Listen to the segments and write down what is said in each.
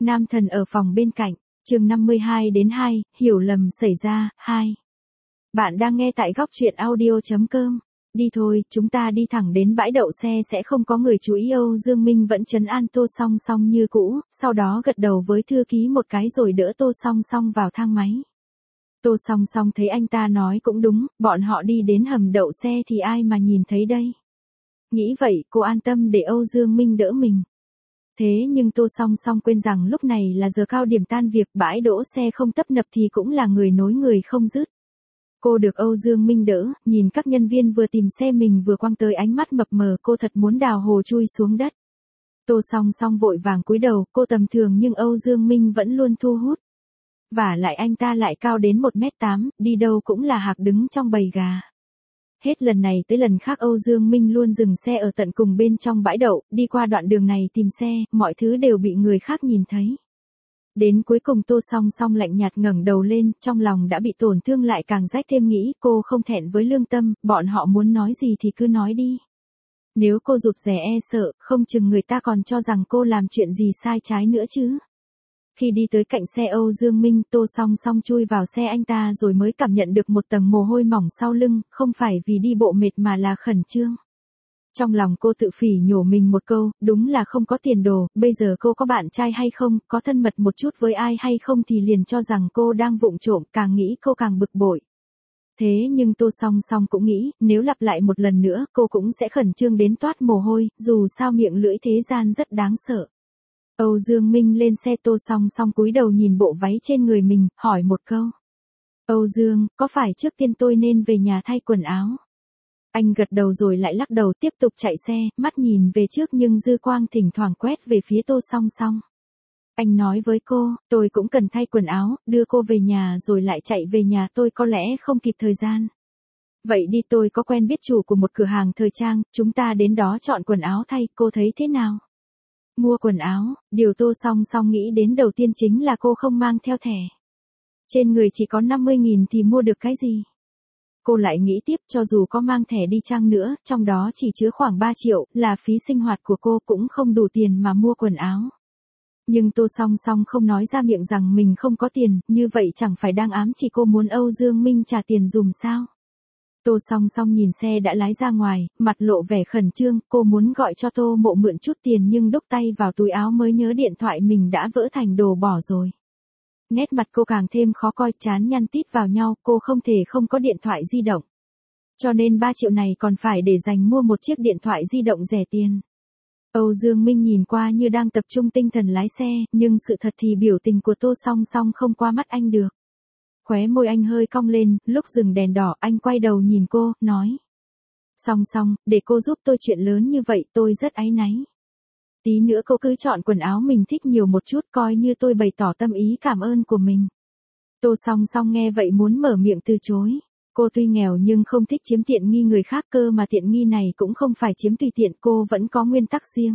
Nam thần ở phòng bên cạnh, chương 52-2, hiểu lầm xảy ra, 2. Bạn đang nghe tại góc truyện audio.com. Đi thôi, chúng ta đi thẳng đến bãi đậu xe sẽ không có người chú ý. Âu Dương Minh vẫn trấn an Tô Song Song như cũ, sau đó gật đầu với thư ký một cái rồi đỡ Tô Song Song vào thang máy. Tô Song Song thấy anh ta nói cũng đúng, bọn họ đi đến hầm đậu xe thì ai mà nhìn thấy đây. Nghĩ vậy cô an tâm để Âu Dương Minh đỡ mình. Thế nhưng Tô Song Song quên rằng lúc này là giờ cao điểm tan việc, bãi đỗ xe không tấp nập thì cũng là người nối người không dứt. Cô được Âu Dương Minh đỡ, nhìn các nhân viên vừa tìm xe mình vừa quăng tới ánh mắt mập mờ, cô thật muốn đào hồ chui xuống đất. Tô Song Song vội vàng cúi đầu, cô tầm thường nhưng Âu Dương Minh vẫn luôn thu hút. Vả lại anh ta lại cao đến 1m8, đi đâu cũng là hạc đứng trong bầy gà. Hết lần này tới lần khác Âu Dương Minh luôn dừng xe ở tận cùng bên trong bãi đậu, đi qua đoạn đường này tìm xe, mọi thứ đều bị người khác nhìn thấy. Đến cuối cùng Tô Song Song lạnh nhạt ngẩng đầu lên, trong lòng đã bị tổn thương lại càng rách thêm, nghĩ cô không thẹn với lương tâm, bọn họ muốn nói gì thì cứ nói đi. Nếu cô rụt rè e sợ, không chừng người ta còn cho rằng cô làm chuyện gì sai trái nữa chứ. Khi đi tới cạnh xe Âu Dương Minh, Tô Song Song chui vào xe anh ta rồi mới cảm nhận được một tầng mồ hôi mỏng sau lưng, không phải vì đi bộ mệt mà là khẩn trương. Trong lòng cô tự phỉ nhổ mình một câu, đúng là không có tiền đồ, bây giờ cô có bạn trai hay không, có thân mật một chút với ai hay không thì liền cho rằng cô đang vụng trộm, càng nghĩ cô càng bực bội. Thế nhưng Tô Song Song cũng nghĩ, nếu lặp lại một lần nữa, cô cũng sẽ khẩn trương đến toát mồ hôi, dù sao miệng lưỡi thế gian rất đáng sợ. Âu Dương Minh lên xe, Tô Song Song cúi đầu nhìn bộ váy trên người mình, hỏi một câu. Âu Dương, có phải trước tiên tôi nên về nhà thay quần áo? Anh gật đầu rồi lại lắc đầu, tiếp tục chạy xe, mắt nhìn về trước nhưng dư quang thỉnh thoảng quét về phía Tô Song Song. Anh nói với cô, tôi cũng cần thay quần áo, đưa cô về nhà rồi lại chạy về nhà, tôi có lẽ không kịp thời gian. Vậy đi, tôi có quen biết chủ của một cửa hàng thời trang, chúng ta đến đó chọn quần áo thay, cô thấy thế nào? Mua quần áo, điều Tô Song Song nghĩ đến đầu tiên chính là cô không mang theo thẻ. Trên người chỉ có 50.000 thì mua được cái gì? Cô lại nghĩ tiếp, cho dù có mang thẻ đi chăng nữa, trong đó chỉ chứa khoảng 3 triệu, là phí sinh hoạt của cô, cũng không đủ tiền mà mua quần áo. Nhưng Tô Song Song không nói ra miệng rằng mình không có tiền, như vậy chẳng phải đang ám chỉ cô muốn Âu Dương Minh trả tiền dùm sao? Tô Song Song nhìn xe đã lái ra ngoài, mặt lộ vẻ khẩn trương, cô muốn gọi cho Tô Mộ mượn chút tiền nhưng đút tay vào túi áo mới nhớ điện thoại mình đã vỡ thành đồ bỏ rồi. Nét mặt cô càng thêm khó coi, trán nhăn tít vào nhau, cô không thể không có điện thoại di động. Cho nên 3 triệu này còn phải để dành mua một chiếc điện thoại di động rẻ tiền. Âu Dương Minh nhìn qua như đang tập trung tinh thần lái xe, nhưng sự thật thì biểu tình của Tô Song Song không qua mắt anh được. Khóe môi anh hơi cong lên, lúc dừng đèn đỏ anh quay đầu nhìn cô, nói. Song Song, để cô giúp tôi chuyện lớn như vậy tôi rất áy náy. Tí nữa cô cứ chọn quần áo mình thích nhiều một chút, coi như tôi bày tỏ tâm ý cảm ơn của mình. Tô Song Song nghe vậy muốn mở miệng từ chối. Cô tuy nghèo nhưng không thích chiếm tiện nghi người khác, cơ mà tiện nghi này cũng không phải chiếm tùy tiện, cô vẫn có nguyên tắc riêng.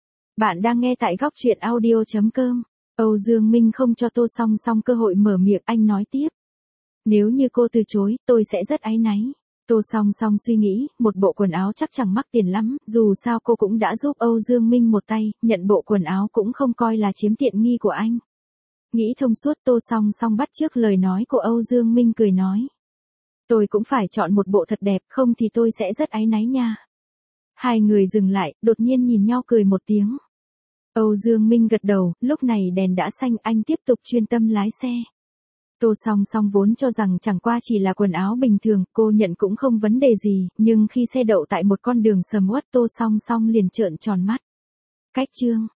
Bạn đang nghe tại góc truyện audio.com. Âu Dương Minh không cho Tô Song Song cơ hội mở miệng, anh nói tiếp. Nếu như cô từ chối, tôi sẽ rất áy náy. Tô Song Song suy nghĩ, một bộ quần áo chắc chẳng mắc tiền lắm, dù sao cô cũng đã giúp Âu Dương Minh một tay, nhận bộ quần áo cũng không coi là chiếm tiện nghi của anh. Nghĩ thông suốt, Tô Song Song bắt chước lời nói của Âu Dương Minh, cười nói. Tôi cũng phải chọn một bộ thật đẹp, không thì tôi sẽ rất áy náy nha. Hai người dừng lại, đột nhiên nhìn nhau cười một tiếng. Âu Dương Minh gật đầu, lúc này đèn đã xanh, anh tiếp tục chuyên tâm lái xe. Tô Song Song vốn cho rằng chẳng qua chỉ là quần áo bình thường, cô nhận cũng không vấn đề gì, nhưng khi xe đậu tại một con đường sầm uất, Tô Song Song liền trợn tròn mắt. Cách chương